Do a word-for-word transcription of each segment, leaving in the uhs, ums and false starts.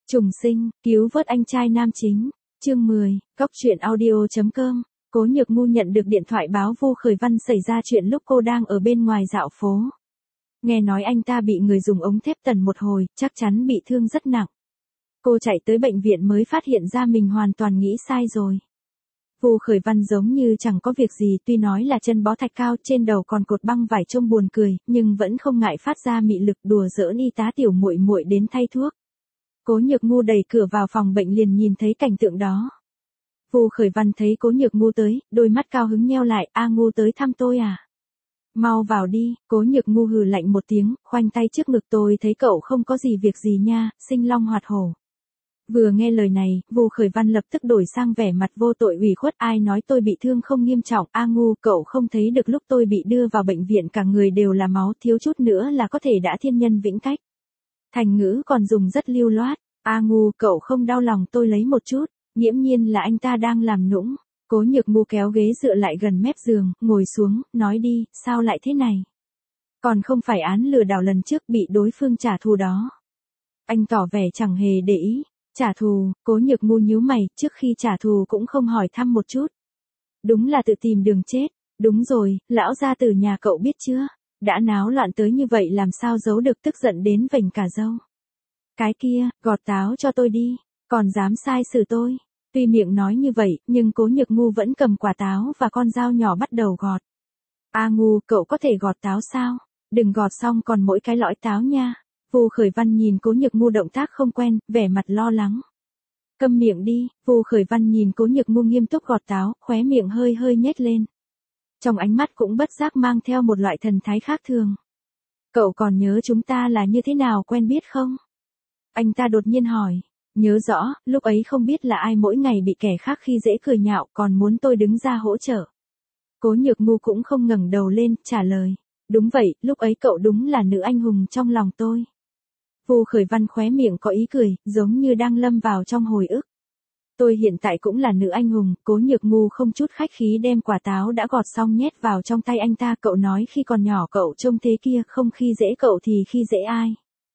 Trùng sinh, cứu vớt anh trai nam chính. Chương mười, Góc truyện audio.com. Cố Nhược Ngu nhận được điện thoại báo Vu Khởi Văn xảy ra chuyện lúc cô đang ở bên ngoài dạo phố. Nghe nói anh ta bị người dùng ống thép tần một hồi, chắc chắn bị thương rất nặng. Cô chạy tới bệnh viện mới phát hiện ra mình hoàn toàn nghĩ sai rồi. Vu Khởi Văn giống như chẳng có việc gì, tuy nói là chân bó thạch cao, trên đầu còn cột băng vải trông buồn cười, nhưng vẫn không ngại phát ra mị lực đùa giỡn y tá tiểu muội muội đến thay thuốc. Cố Nhược Ngu đẩy cửa vào phòng bệnh liền nhìn thấy cảnh tượng đó. Vu Khởi Văn thấy Cố Nhược Ngu tới, đôi mắt cao hứng nheo lại, "A Ngu tới thăm tôi à? Mau vào đi." Cố Nhược Ngu hừ lạnh một tiếng, khoanh tay trước ngực, "Tôi thấy cậu không có gì việc gì nha, sinh long hoạt hổ." Vừa nghe lời này, Vu Khởi Văn lập tức đổi sang vẻ mặt vô tội ủy khuất, "Ai nói tôi bị thương không nghiêm trọng, A Ngu, cậu không thấy được lúc tôi bị đưa vào bệnh viện cả người đều là máu, thiếu chút nữa là có thể đã thiên nhân vĩnh cách." Thành ngữ còn dùng rất lưu loát, "A Ngu, cậu không đau lòng tôi lấy một chút." Nghiễm nhiên là anh ta đang làm nũng. Cố Nhược Ngu kéo ghế dựa lại gần mép giường, ngồi xuống, "Nói đi, sao lại thế này? Còn không phải án lừa đảo lần trước bị đối phương trả thù đó." Anh tỏ vẻ chẳng hề để ý. "Trả thù?" Cố Nhược Ngu nhíu mày, "Trước khi trả thù cũng không hỏi thăm một chút. Đúng là tự tìm đường chết." "Đúng rồi, lão gia tử nhà cậu biết chưa? Đã náo loạn tới như vậy làm sao giấu được tức giận đến vành cả râu. Cái kia, gọt táo cho tôi đi, còn dám sai xử tôi." Tuy miệng nói như vậy, nhưng Cố Nhược Ngu vẫn cầm quả táo và con dao nhỏ bắt đầu gọt. "A Ngu, cậu có thể gọt táo sao? Đừng gọt xong còn mỗi cái lõi táo nha." Vu Khởi Văn nhìn Cố Nhược Ngu động tác không quen, vẻ mặt lo lắng. "Câm miệng đi." Vu Khởi Văn nhìn Cố Nhược Ngu nghiêm túc gọt táo, khóe miệng hơi hơi nhếch lên. Trong ánh mắt cũng bất giác mang theo một loại thần thái khác thường. "Cậu còn nhớ chúng ta là như thế nào quen biết không?" Anh ta đột nhiên hỏi. "Nhớ rõ, lúc ấy không biết là ai mỗi ngày bị kẻ khác khi dễ cười nhạo, còn muốn tôi đứng ra hỗ trợ." Cố Nhược Ngu cũng không ngẩng đầu lên, trả lời. "Đúng vậy, lúc ấy cậu đúng là nữ anh hùng trong lòng tôi." Vu Khởi Văn khóe miệng có ý cười, giống như đang lâm vào trong hồi ức. "Tôi hiện tại cũng là nữ anh hùng." Cố Nhược Ngu không chút khách khí đem quả táo đã gọt xong nhét vào trong tay anh ta. "Cậu nói khi còn nhỏ cậu trông thế kia, không khi dễ cậu thì khi dễ ai?"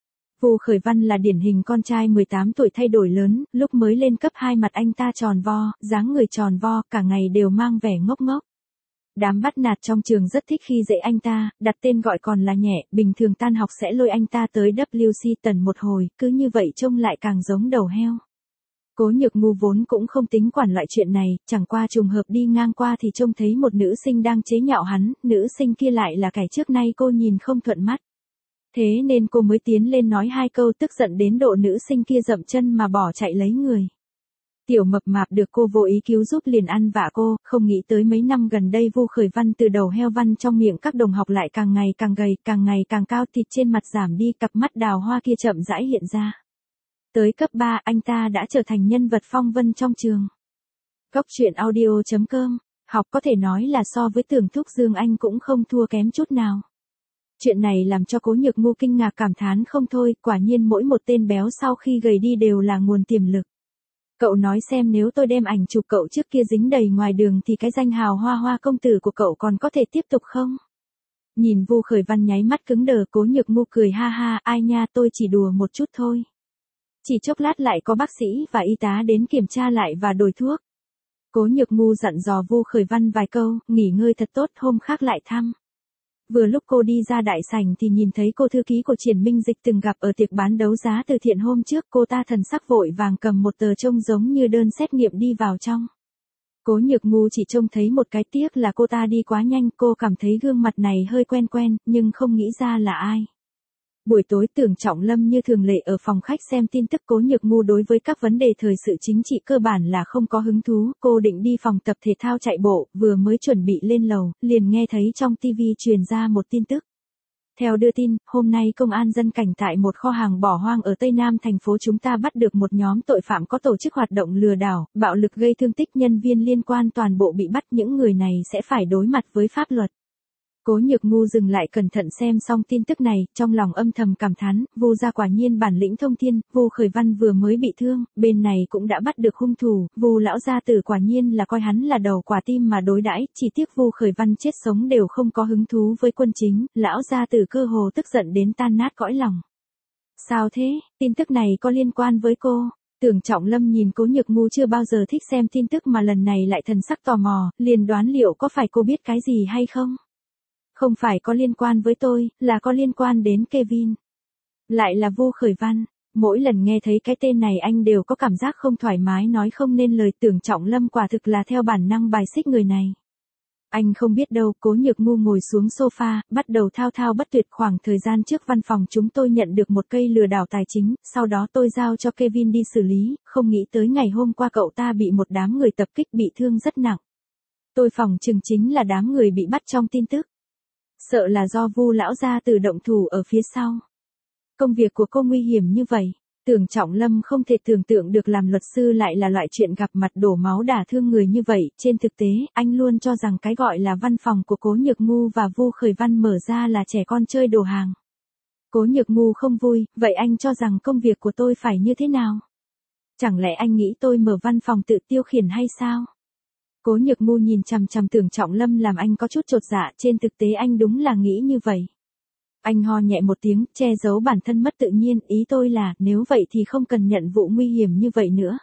Vu Khởi Văn là điển hình con trai mười tám tuổi thay đổi lớn, lúc mới lên cấp hai mặt anh ta tròn vo, dáng người tròn vo, cả ngày đều mang vẻ ngốc ngốc. Đám bắt nạt trong trường rất thích khi dễ anh ta, đặt tên gọi còn là nhẹ, bình thường tan học sẽ lôi anh ta tới W C tần một hồi, cứ như vậy trông lại càng giống đầu heo. Cố Nhược Ngu vốn cũng không tính quản loại chuyện này, chẳng qua trùng hợp đi ngang qua thì trông thấy một nữ sinh đang chế nhạo hắn, nữ sinh kia lại là kẻ trước nay cô nhìn không thuận mắt. Thế nên cô mới tiến lên nói hai câu, tức giận đến độ nữ sinh kia dậm chân mà bỏ chạy lấy người. Tiểu mập mạp được cô vô ý cứu giúp liền ăn vạ cô, không nghĩ tới mấy năm gần đây Vu Khởi Văn từ đầu heo văn trong miệng các đồng học lại càng ngày càng gầy, càng ngày càng cao, thịt trên mặt giảm đi, cặp mắt đào hoa kia chậm rãi hiện ra. Tới cấp ba, anh ta đã trở thành nhân vật phong vân trong trường. Góc truyện audio.com, học có thể nói là so với Tưởng Thúc Dương Anh cũng không thua kém chút nào. Chuyện này làm cho Cố Nhược Ngu kinh ngạc cảm thán không thôi, quả nhiên mỗi một tên béo sau khi gầy đi đều là nguồn tiềm lực. "Cậu nói xem, nếu tôi đem ảnh chụp cậu trước kia dính đầy ngoài đường thì cái danh hào hoa hoa công tử của cậu còn có thể tiếp tục không?" Nhìn Vu Khởi Văn nháy mắt cứng đờ, Cố Nhược Ngu cười ha ha, "Ai nha, tôi chỉ đùa một chút thôi." Chỉ chốc lát lại có bác sĩ và y tá đến kiểm tra lại và đổi thuốc. Cố Nhược Ngu dặn dò Vu Khởi Văn vài câu, nghỉ ngơi thật tốt, hôm khác lại thăm. Vừa lúc cô đi ra đại sảnh thì nhìn thấy cô thư ký của Triển Minh Dịch từng gặp ở tiệc bán đấu giá từ thiện hôm trước, cô ta thần sắc vội vàng cầm một tờ trông giống như đơn xét nghiệm đi vào trong. Cố Nhược Ngu chỉ trông thấy một cái, tiếc là cô ta đi quá nhanh, cô cảm thấy gương mặt này hơi quen quen, nhưng không nghĩ ra là ai. Buổi tối Tưởng Trọng Lâm như thường lệ ở phòng khách xem tin tức. Cố Nhược Ngu đối với các vấn đề thời sự chính trị cơ bản là không có hứng thú, cô định đi phòng tập thể thao chạy bộ, vừa mới chuẩn bị lên lầu, liền nghe thấy trong ti vi truyền ra một tin tức. Theo đưa tin, hôm nay công an dân cảnh tại một kho hàng bỏ hoang ở Tây Nam thành phố chúng ta bắt được một nhóm tội phạm có tổ chức hoạt động lừa đảo, bạo lực gây thương tích, nhân viên liên quan toàn bộ bị bắt, những người này sẽ phải đối mặt với pháp luật. Cố Nhược Ngu dừng lại cẩn thận xem xong tin tức này, trong lòng âm thầm cảm thán, Vu gia quả nhiên bản lĩnh thông thiên. Vu Khởi Văn vừa mới bị thương, bên này cũng đã bắt được hung thủ, Vu lão gia tử quả nhiên là coi hắn là đầu quả tim mà đối đãi, chỉ tiếc Vu Khởi Văn chết sống đều không có hứng thú với quân chính, lão gia tử cơ hồ tức giận đến tan nát cõi lòng. Sao thế, tin tức này có liên quan với cô? Tưởng Trọng Lâm nhìn Cố Nhược Ngu chưa bao giờ thích xem tin tức mà lần này lại thần sắc tò mò, liền đoán liệu có phải cô biết cái gì hay không? Không phải có liên quan với tôi, là có liên quan đến Kevin. Lại là Vu Khởi Văn. Mỗi lần nghe thấy cái tên này anh đều có cảm giác không thoải mái nói không nên lời. Tưởng Trọng Lâm quả thực là theo bản năng bài xích người này. Anh không biết đâu. Cố Nhược Ngu ngồi xuống sofa, bắt đầu thao thao bất tuyệt. Khoảng thời gian trước văn phòng chúng tôi nhận được một cây lừa đảo tài chính, sau đó tôi giao cho Kevin đi xử lý, không nghĩ tới ngày hôm qua cậu ta bị một đám người tập kích bị thương rất nặng. Tôi phỏng chừng chính là đám người bị bắt trong tin tức. Sợ là do Vu lão gia tử động thủ ở phía sau. Công việc của cô nguy hiểm như vậy. Tưởng Trọng Lâm không thể tưởng tượng được làm luật sư lại là loại chuyện gặp mặt đổ máu đả thương người như vậy. Trên thực tế, anh luôn cho rằng cái gọi là văn phòng của Cố Nhược Ngu và Vu Khởi Văn mở ra là trẻ con chơi đồ hàng. Cố Nhược Ngu không vui, vậy anh cho rằng công việc của tôi phải như thế nào? Chẳng lẽ anh nghĩ tôi mở văn phòng tự tiêu khiển hay sao? Cố Nhược Ngu nhìn chằm chằm Tưởng Trọng Lâm làm anh có chút chột dạ, trên thực tế anh đúng là nghĩ như vậy. Anh ho nhẹ một tiếng, che giấu bản thân mất tự nhiên, ý tôi là, nếu vậy thì không cần nhận vụ nguy hiểm như vậy nữa.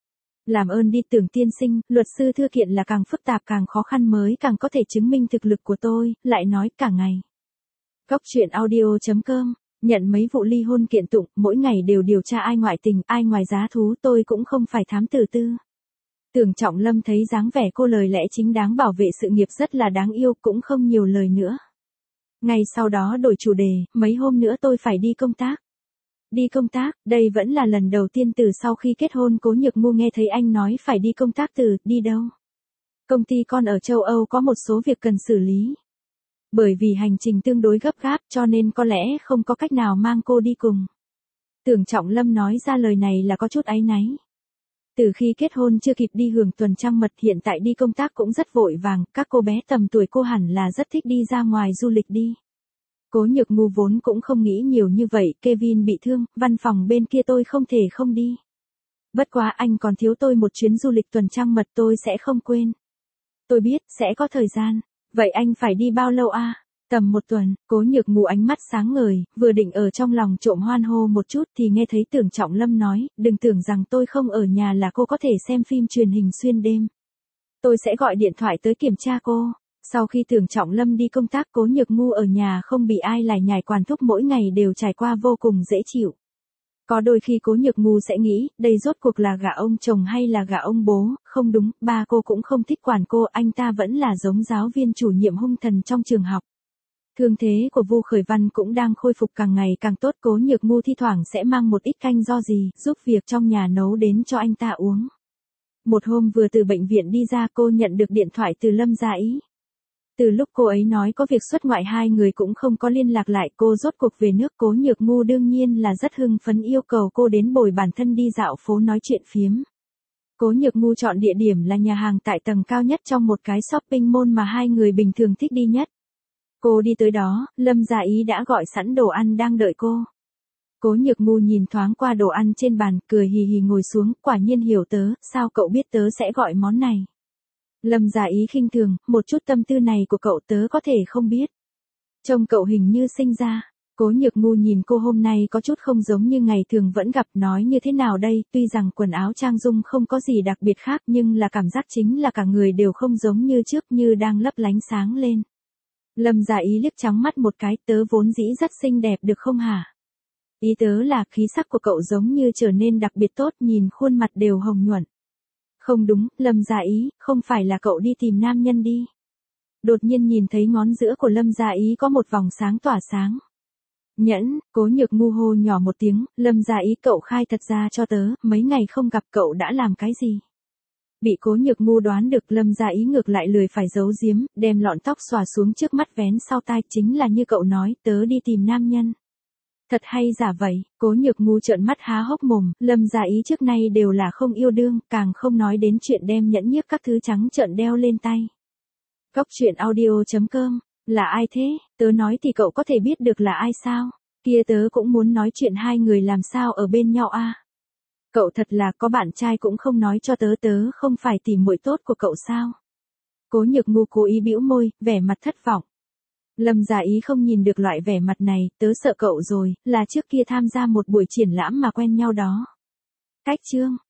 Làm ơn đi Tưởng tiên sinh, luật sư thư kiện là càng phức tạp càng khó khăn mới càng có thể chứng minh thực lực của tôi, lại nói cả ngày. Góc truyện audio chấm com, nhận mấy vụ ly hôn kiện tụng, mỗi ngày đều điều tra ai ngoại tình, ai ngoài giá thú, tôi cũng không phải thám tử tư. Tưởng Trọng Lâm thấy dáng vẻ cô lời lẽ chính đáng bảo vệ sự nghiệp rất là đáng yêu, cũng không nhiều lời nữa. Ngày sau đó đổi chủ đề, mấy hôm nữa tôi phải đi công tác. Đi công tác, đây vẫn là lần đầu tiên từ sau khi kết hôn Cố Nhược Ngu nghe thấy anh nói phải đi công tác. Từ, đi đâu? Công ty con ở châu Âu có một số việc cần xử lý. Bởi vì hành trình tương đối gấp gáp cho nên có lẽ không có cách nào mang cô đi cùng. Tưởng Trọng Lâm nói ra lời này là có chút áy náy. Từ khi kết hôn chưa kịp đi hưởng tuần trăng mật, hiện tại đi công tác cũng rất vội vàng, các cô bé tầm tuổi cô hẳn là rất thích đi ra ngoài du lịch đi. Cố Nhược Ngu vốn cũng không nghĩ nhiều như vậy, Kevin bị thương, văn phòng bên kia tôi không thể không đi. Bất quá anh còn thiếu tôi một chuyến du lịch tuần trăng mật, tôi sẽ không quên. Tôi biết, sẽ có thời gian. Vậy anh phải đi bao lâu a? Tầm một tuần. Cố Nhược Ngu ánh mắt sáng ngời, vừa định ở trong lòng trộm hoan hô một chút thì nghe thấy Tưởng Trọng Lâm nói, đừng tưởng rằng tôi không ở nhà là cô có thể xem phim truyền hình xuyên đêm. Tôi sẽ gọi điện thoại tới kiểm tra cô. Sau khi Tưởng Trọng Lâm đi công tác, Cố Nhược Ngu ở nhà không bị ai lải nhải quản thúc, mỗi ngày đều trải qua vô cùng dễ chịu. Có đôi khi Cố Nhược Ngu sẽ nghĩ, đây rốt cuộc là gả ông chồng hay là gả ông bố, không đúng, ba cô cũng không thích quản cô, anh ta vẫn là giống giáo viên chủ nhiệm hung thần trong trường học. Thương thế của Vu Khởi Văn cũng đang khôi phục càng ngày càng tốt, Cố Nhược Ngu thi thoảng sẽ mang một ít canh do gì, giúp việc trong nhà nấu đến cho anh ta uống. Một hôm vừa từ bệnh viện đi ra, cô nhận được điện thoại từ Lâm Gia Ý. Từ lúc cô ấy nói có việc xuất ngoại hai người cũng không có liên lạc lại, cô rốt cuộc về nước. Cố Nhược Ngu đương nhiên là rất hưng phấn, yêu cầu cô đến bồi bản thân đi dạo phố nói chuyện phiếm. Cố Nhược Ngu chọn địa điểm là nhà hàng tại tầng cao nhất trong một cái shopping mall mà hai người bình thường thích đi nhất. Cô đi tới đó, Lâm Gia Ý đã gọi sẵn đồ ăn đang đợi cô. Cố Nhược Ngu nhìn thoáng qua đồ ăn trên bàn, cười hì hì ngồi xuống, quả nhiên hiểu tớ, sao cậu biết tớ sẽ gọi món này? Lâm Gia Ý khinh thường, một chút tâm tư này của cậu tớ có thể không biết. Trông cậu hình như sinh ra. Cố Nhược Ngu nhìn cô hôm nay có chút không giống như ngày thường vẫn gặp, nói như thế nào đây, tuy rằng quần áo trang dung không có gì đặc biệt khác nhưng là cảm giác chính là cả người đều không giống như trước, như đang lấp lánh sáng lên. Lâm Gia Ý liếc trắng mắt một cái, tớ vốn dĩ rất xinh đẹp được không hả? Ý tớ là khí sắc của cậu giống như trở nên đặc biệt tốt, nhìn khuôn mặt đều hồng nhuận. Không đúng, Lâm Gia Ý, không phải là cậu đi tìm nam nhân đi. Đột nhiên nhìn thấy ngón giữa của Lâm Gia Ý có một vòng sáng tỏa sáng. Nhẫn, Cố Nhược Ngu hô nhỏ một tiếng, Lâm Gia Ý cậu khai thật ra cho tớ, mấy ngày không gặp cậu đã làm cái gì? Bị Cố Nhược Ngu đoán được, Lâm Gia Ý ngược lại lười phải giấu giếm, đem lọn tóc xòa xuống trước mắt vén sau tai, chính là như cậu nói, tớ đi tìm nam nhân. Thật hay giả vậy? Cố Nhược Ngu trợn mắt há hốc mồm, Lâm Gia Ý trước nay đều là không yêu đương, càng không nói đến chuyện đem nhẫn nhiếp các thứ trắng trợn đeo lên tay. Góc truyện audio chấm com, là ai thế? Tớ nói thì cậu có thể biết được là ai sao? Kia tớ cũng muốn nói chuyện hai người làm sao ở bên nhau a. À? Cậu thật là có bạn trai cũng không nói cho tớ, tớ không phải tìm muội tốt của cậu sao? Cố Nhược Ngu cố ý bĩu môi, vẻ mặt thất vọng. Lâm Gia Ý không nhìn được loại vẻ mặt này, tớ sợ cậu rồi, là trước kia tham gia một buổi triển lãm mà quen nhau đó. Cách chương,